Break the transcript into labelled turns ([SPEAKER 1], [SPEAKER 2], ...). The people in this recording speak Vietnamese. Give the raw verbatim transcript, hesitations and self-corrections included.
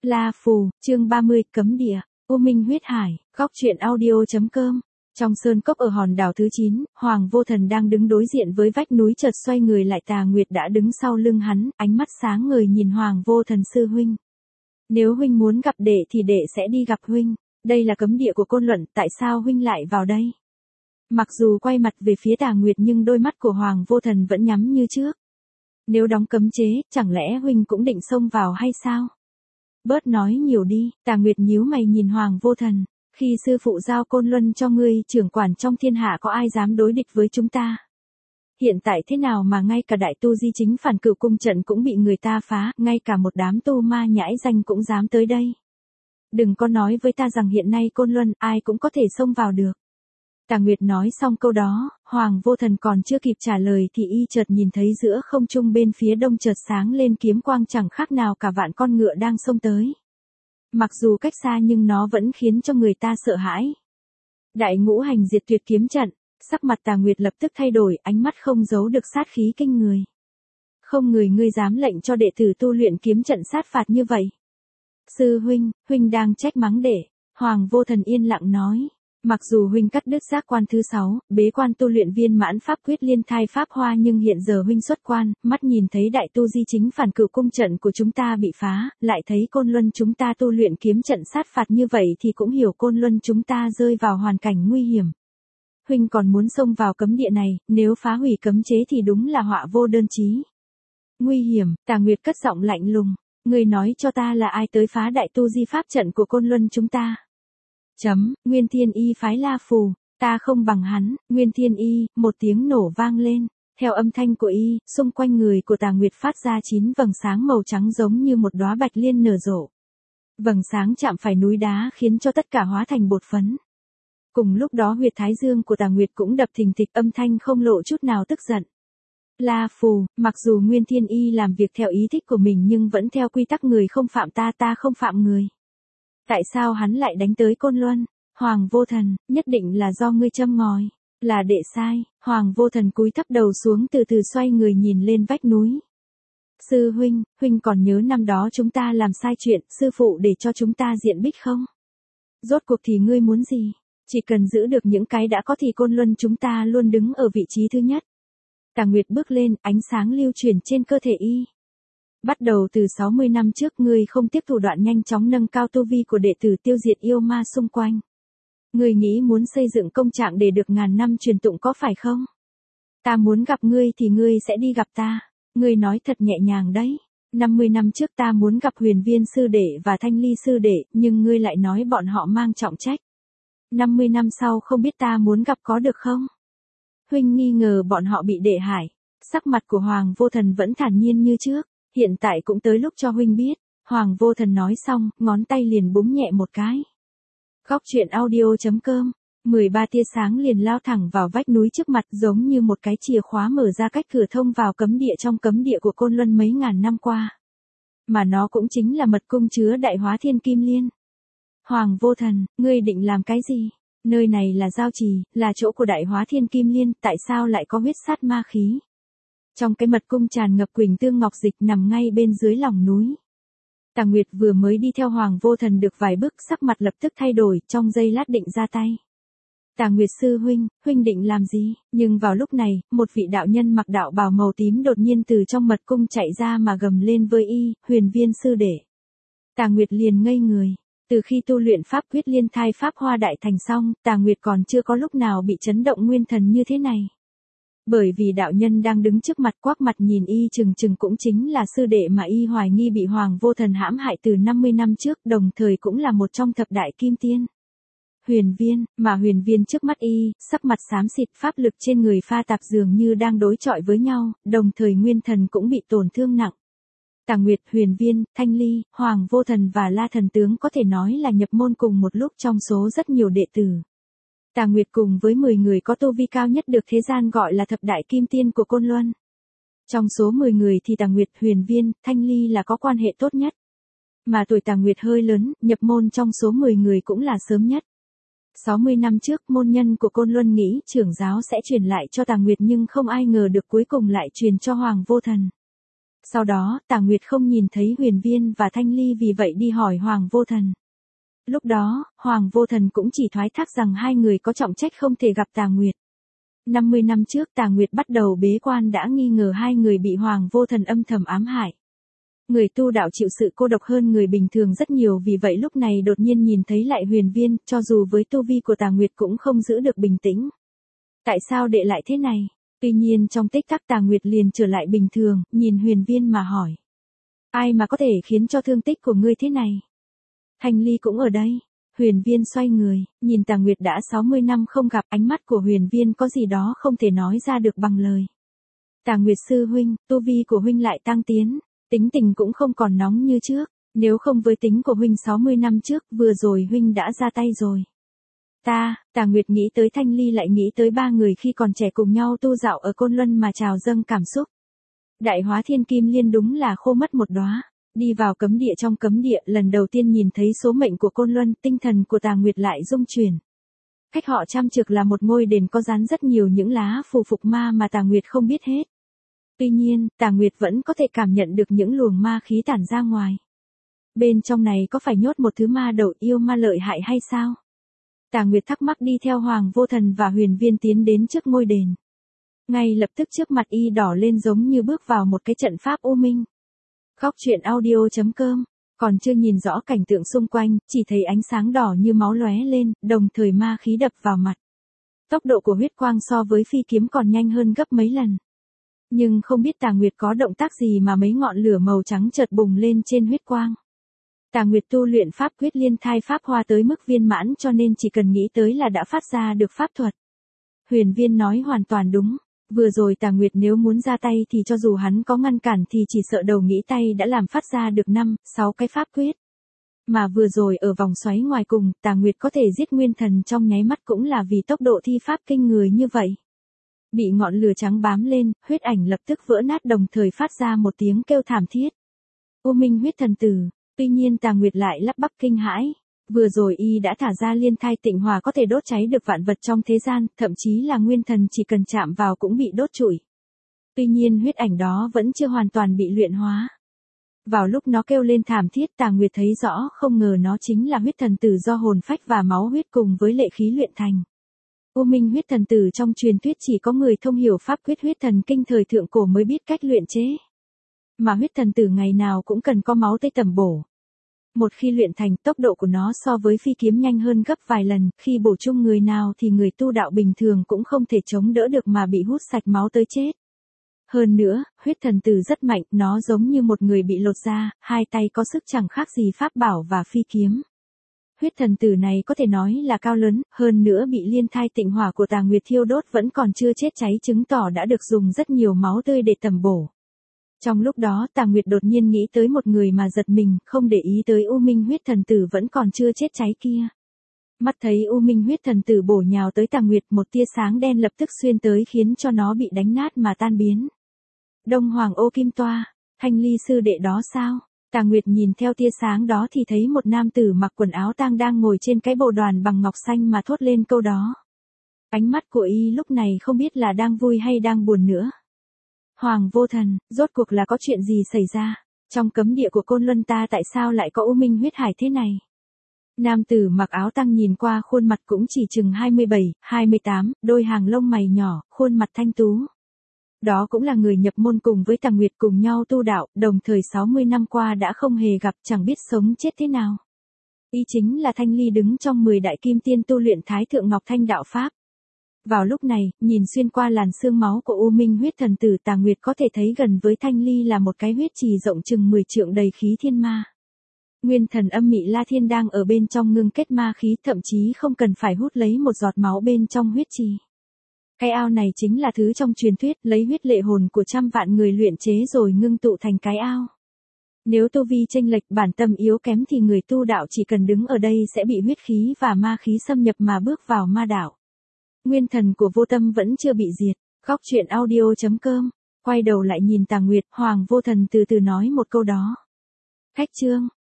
[SPEAKER 1] La Phù, chương ba mươi, cấm địa, U Minh huyết hải, góc truyện audio.com. Trong sơn cốc ở hòn đảo thứ chín, Hoàng Vô Thần đang đứng đối diện với vách núi, chợt xoay người lại, Tà Nguyệt đã đứng sau lưng hắn, ánh mắt sáng ngời nhìn Hoàng Vô Thần: sư huynh. Nếu huynh muốn gặp đệ thì đệ sẽ đi gặp huynh. Đây là cấm địa của Côn Luận, tại sao huynh lại vào đây? Mặc dù quay mặt về phía Tà Nguyệt nhưng đôi mắt của Hoàng Vô Thần vẫn nhắm như trước. Nếu đóng cấm chế, chẳng lẽ huynh cũng định xông vào hay sao? Bớt nói nhiều đi. Tà Nguyệt nhíu mày nhìn Hoàng Vô Thần. Khi sư phụ giao Côn Luân cho ngươi trưởng quản trong thiên hạ, có ai dám đối địch với chúng ta? Hiện tại thế nào mà ngay cả đại tu di chính Phản Cửu cung trận cũng bị người ta phá, ngay cả một đám tu ma nhãi danh cũng dám tới đây. Đừng có nói với ta rằng hiện nay Côn Luân ai cũng có thể xông vào được. Tà Nguyệt nói xong câu đó, Hoàng Vô Thần còn chưa kịp trả lời thì y chợt nhìn thấy giữa không trung bên phía đông chợt sáng lên kiếm quang, chẳng khác nào cả vạn con ngựa đang xông tới. Mặc dù cách xa nhưng nó vẫn khiến cho người ta sợ hãi. Đại Ngũ Hành Diệt Tuyệt kiếm trận. Sắc mặt Tà Nguyệt lập tức thay đổi, ánh mắt không giấu được sát khí kinh người. Không người ngươi dám lệnh cho đệ tử tu luyện kiếm trận sát phạt như vậy. Sư huynh, huynh đang trách mắng đệ. Hoàng Vô Thần yên lặng nói. Mặc dù huynh cắt đứt giác quan thứ sáu, bế quan tu luyện viên mãn pháp quyết liên thai pháp hoa, nhưng hiện giờ huynh xuất quan, mắt nhìn thấy đại tu di chính Phản Cửu cung trận của chúng ta bị phá, lại thấy Côn Luân chúng ta tu luyện kiếm trận sát phạt như vậy thì cũng hiểu Côn Luân chúng ta rơi vào hoàn cảnh nguy hiểm. Huynh còn muốn xông vào cấm địa này, nếu phá hủy cấm chế thì đúng là họa vô đơn chí. Nguy hiểm, Tà Nguyệt cất giọng lạnh lùng. Ngươi nói cho ta là ai tới phá đại tu di pháp trận của Côn Luân chúng ta? Chấm, Nguyên Thiên Y phái La Phù, ta không bằng hắn. Nguyên Thiên Y, một tiếng nổ vang lên. Theo âm thanh của y, xung quanh người của Tà Nguyệt phát ra chín vầng sáng màu trắng giống như một đóa bạch liên nở rộ. Vầng sáng chạm phải núi đá khiến cho tất cả hóa thành bột phấn. Cùng lúc đó huyệt thái dương của Tà Nguyệt cũng đập thình thịch, âm thanh không lộ chút nào tức giận. La Phù, mặc dù Nguyên Thiên Y làm việc theo ý thích của mình nhưng vẫn theo quy tắc người không phạm ta, ta không phạm người. Tại sao hắn lại đánh tới Côn Luân? Hoàng Vô Thần, nhất định là do ngươi châm ngòi. Là đệ sai. Hoàng Vô Thần cúi thấp đầu xuống, từ từ xoay người nhìn lên vách núi. Sư huynh, huynh còn nhớ năm đó chúng ta làm sai chuyện, sư phụ để cho chúng ta diện bích không? Rốt cuộc thì ngươi muốn gì? Chỉ cần giữ được những cái đã có thì Côn Luân chúng ta luôn đứng ở vị trí thứ nhất. Tà Nguyệt bước lên, ánh sáng lưu truyền trên cơ thể y. Bắt đầu từ sáu mươi năm trước, ngươi không tiếc thủ đoạn nhanh chóng nâng cao tu vi của đệ tử, tiêu diệt yêu ma xung quanh. Ngươi nghĩ muốn xây dựng công trạng để được ngàn năm truyền tụng có phải không? Ta muốn gặp ngươi thì ngươi sẽ đi gặp ta. Ngươi nói thật nhẹ nhàng đấy. năm mươi năm trước ta muốn gặp Huyền Viên sư đệ và Thanh Ly sư đệ, nhưng ngươi lại nói bọn họ mang trọng trách. năm mươi năm sau không biết ta muốn gặp có được không? Huynh nghi ngờ bọn họ bị đệ hại. Sắc mặt của Hoàng Vô Thần vẫn thản nhiên như trước. Hiện tại cũng tới lúc cho huynh biết. Hoàng Vô Thần nói xong, ngón tay liền búng nhẹ một cái. Góc truyện audio.com. mười ba tia sáng liền lao thẳng vào vách núi trước mặt, giống như một cái chìa khóa mở ra cách cửa thông vào cấm địa trong cấm địa của Côn Luân mấy ngàn năm qua. Mà nó cũng chính là mật cung chứa đại hóa thiên kim liên. Hoàng Vô Thần, ngươi định làm cái gì? Nơi này là giao trì, là chỗ của đại hóa thiên kim liên, tại sao lại có huyết sát ma khí? Trong cái mật cung tràn ngập quỳnh tương ngọc dịch nằm ngay bên dưới lòng núi. Tà Nguyệt vừa mới đi theo Hoàng Vô Thần được vài bước, sắc mặt lập tức thay đổi, trong giây lát định ra tay. Tà Nguyệt sư huynh, huynh định làm gì? Nhưng vào lúc này, một vị đạo nhân mặc đạo bào màu tím đột nhiên từ trong mật cung chạy ra mà gầm lên với y, Huyền Viên sư đệ. Tà Nguyệt liền ngây người. Từ khi tu luyện pháp quyết liên thai pháp hoa đại thành xong, Tà Nguyệt còn chưa có lúc nào bị chấn động nguyên thần như thế này. Bởi vì đạo nhân đang đứng trước mặt quắc mặt nhìn y chừng chừng cũng chính là sư đệ mà y hoài nghi bị Hoàng Vô Thần hãm hại từ năm mươi năm trước, đồng thời cũng là một trong thập đại kim tiên. Huyền Viên, mà Huyền Viên trước mắt y, sắc mặt xám xịt, pháp lực trên người pha tạp dường như đang đối chọi với nhau, đồng thời nguyên thần cũng bị tổn thương nặng. Tà Nguyệt, Huyền Viên, Thanh Ly, Hoàng Vô Thần và La Thần Tướng có thể nói là nhập môn cùng một lúc trong số rất nhiều đệ tử. Tà Nguyệt cùng với mười người có tu vi cao nhất được thế gian gọi là thập đại kim tiên của Côn Luân. Trong số mười người thì Tà Nguyệt, Huyền Viên, Thanh Ly là có quan hệ tốt nhất. Mà tuổi Tà Nguyệt hơi lớn, nhập môn trong số mười người cũng là sớm nhất. sáu mươi năm trước, môn nhân của Côn Luân nghĩ trưởng giáo sẽ truyền lại cho Tà Nguyệt nhưng không ai ngờ được cuối cùng lại truyền cho Hoàng Vô Thần. Sau đó, Tà Nguyệt không nhìn thấy Huyền Viên và Thanh Ly vì vậy đi hỏi Hoàng Vô Thần. Lúc đó, Hoàng Vô Thần cũng chỉ thoái thác rằng hai người có trọng trách không thể gặp Tà Nguyệt. năm mươi năm trước Tà Nguyệt bắt đầu bế quan đã nghi ngờ hai người bị Hoàng Vô Thần âm thầm ám hại. Người tu đạo chịu sự cô độc hơn người bình thường rất nhiều, vì vậy lúc này đột nhiên nhìn thấy lại Huyền Viên, cho dù với tu vi của Tà Nguyệt cũng không giữ được bình tĩnh. Tại sao đệ lại thế này? Tuy nhiên trong tích tắc Tà Nguyệt liền trở lại bình thường, nhìn Huyền Viên mà hỏi. Ai mà có thể khiến cho thương tích của ngươi thế này? Thanh Ly cũng ở đây. Huyền Viên xoay người, nhìn Tà Nguyệt đã sáu mươi năm không gặp, ánh mắt của Huyền Viên có gì đó không thể nói ra được bằng lời. Tà Nguyệt sư huynh, tu vi của huynh lại tăng tiến, tính tình cũng không còn nóng như trước, nếu không với tính của huynh sáu mươi năm trước, vừa rồi huynh đã ra tay rồi. Ta, Tà Nguyệt nghĩ tới Thanh Ly lại nghĩ tới ba người khi còn trẻ cùng nhau tu dạo ở Côn Luân mà trào dâng cảm xúc. Đại Hóa Thiên Kim Liên đúng là khô mất một đóa. Đi vào cấm địa, trong cấm địa lần đầu tiên nhìn thấy số mệnh của Côn Luân, tinh thần của Tà Nguyệt lại rung chuyển. Cách họ trăm trực là một ngôi đền có dán rất nhiều những lá phù phục ma mà Tà Nguyệt không biết hết. Tuy nhiên, Tà Nguyệt vẫn có thể cảm nhận được những luồng ma khí tản ra ngoài. Bên trong này có phải nhốt một thứ ma đầu yêu ma lợi hại hay sao? Tà Nguyệt thắc mắc đi theo Hoàng Vô Thần và Huyền Viên tiến đến trước ngôi đền. Ngay lập tức trước mặt y đỏ lên giống như bước vào một cái trận pháp u minh. Góc truyện audio chấm com, còn chưa nhìn rõ cảnh tượng xung quanh, chỉ thấy ánh sáng đỏ như máu lóe lên, đồng thời ma khí đập vào mặt. Tốc độ của huyết quang so với phi kiếm còn nhanh hơn gấp mấy lần. Nhưng không biết Tà Nguyệt có động tác gì mà mấy ngọn lửa màu trắng chợt bùng lên trên huyết quang. Tà Nguyệt tu luyện pháp quyết liên thai pháp hoa tới mức viên mãn cho nên chỉ cần nghĩ tới là đã phát ra được pháp thuật. Huyền Viên nói hoàn toàn đúng. Vừa rồi Tà Nguyệt nếu muốn ra tay thì cho dù hắn có ngăn cản thì chỉ sợ đầu nghĩ tay đã làm phát ra được năm, sáu cái pháp quyết. Mà vừa rồi ở vòng xoáy ngoài cùng, Tà Nguyệt có thể giết nguyên thần trong nháy mắt cũng là vì tốc độ thi pháp kinh người như vậy. Bị ngọn lửa trắng bám lên, huyết ảnh lập tức vỡ nát đồng thời phát ra một tiếng kêu thảm thiết. U Minh huyết thần tử, tuy nhiên Tà Nguyệt lại lắp bắp kinh hãi. Vừa rồi y đã thả ra liên thai tịnh hỏa có thể đốt cháy được vạn vật trong thế gian, thậm chí là nguyên thần chỉ cần chạm vào cũng bị đốt trụi. Tuy nhiên huyết ảnh đó vẫn chưa hoàn toàn bị luyện hóa. Vào lúc nó kêu lên thảm thiết, Tà Nguyệt thấy rõ không ngờ nó chính là huyết thần tử do hồn phách và máu huyết cùng với lệ khí luyện thành. U Minh huyết thần tử trong truyền thuyết chỉ có người thông hiểu pháp quyết huyết thần kinh thời thượng cổ mới biết cách luyện chế. Mà huyết thần tử ngày nào cũng cần có máu tươi tẩm bổ. Một khi luyện thành, tốc độ của nó so với phi kiếm nhanh hơn gấp vài lần, khi bổ chung người nào thì người tu đạo bình thường cũng không thể chống đỡ được mà bị hút sạch máu tới chết. Hơn nữa, huyết thần tử rất mạnh, nó giống như một người bị lột da, hai tay có sức chẳng khác gì pháp bảo và phi kiếm. Huyết thần tử này có thể nói là cao lớn, hơn nữa bị liên thai tịnh hỏa của Tà Nguyệt thiêu đốt vẫn còn chưa chết cháy, chứng tỏ đã được dùng rất nhiều máu tươi để tẩm bổ. Trong lúc đó Tà Nguyệt đột nhiên nghĩ tới một người mà giật mình, không để ý tới U Minh huyết thần tử vẫn còn chưa chết cháy kia. Mắt thấy U Minh huyết thần tử bổ nhào tới Tà Nguyệt, một tia sáng đen lập tức xuyên tới khiến cho nó bị đánh nát mà tan biến. Đông Hoàng Ô Kim Toa, Thanh Ly sư đệ đó sao? Tà Nguyệt nhìn theo tia sáng đó thì thấy một nam tử mặc quần áo tang đang ngồi trên cái bồ đoàn bằng ngọc xanh mà thốt lên câu đó. Ánh mắt của y lúc này không biết là đang vui hay đang buồn nữa. Hoàng Vô Thần, rốt cuộc là có chuyện gì xảy ra? Trong cấm địa của Côn Luân ta tại sao lại có U Minh huyết hải thế này? Nam tử mặc áo tang nhìn qua khuôn mặt cũng chỉ chừng hai mươi bảy, hai mươi tám, đôi hàng lông mày nhỏ, khuôn mặt thanh tú. Đó cũng là người nhập môn cùng với Tà Nguyệt cùng nhau tu đạo, đồng thời sáu mươi năm qua đã không hề gặp, chẳng biết sống chết thế nào. Y chính là Thanh Ly đứng trong mười đại kim tiên tu luyện Thái Thượng Ngọc Thanh đạo pháp. Vào lúc này, nhìn xuyên qua làn xương máu của U Minh huyết thần tử, Tà Nguyệt có thể thấy gần với Thanh Ly là một cái huyết trì rộng chừng mười trượng đầy khí thiên ma. Nguyên thần âm mị La Thiên đang ở bên trong ngưng kết ma khí, thậm chí không cần phải hút lấy một giọt máu bên trong huyết trì. Cái ao này chính là thứ trong truyền thuyết lấy huyết lệ hồn của trăm vạn người luyện chế rồi ngưng tụ thành cái ao. Nếu tu vi chênh lệch, bản tâm yếu kém thì người tu đạo chỉ cần đứng ở đây sẽ bị huyết khí và ma khí xâm nhập mà bước vào ma đạo. Nguyên thần của Vô Tâm vẫn chưa bị diệt. Góc truyện audio chấm com, quay đầu lại nhìn Tà Nguyệt, Hoàng Vô Thần từ từ nói một câu đó. Khách trương,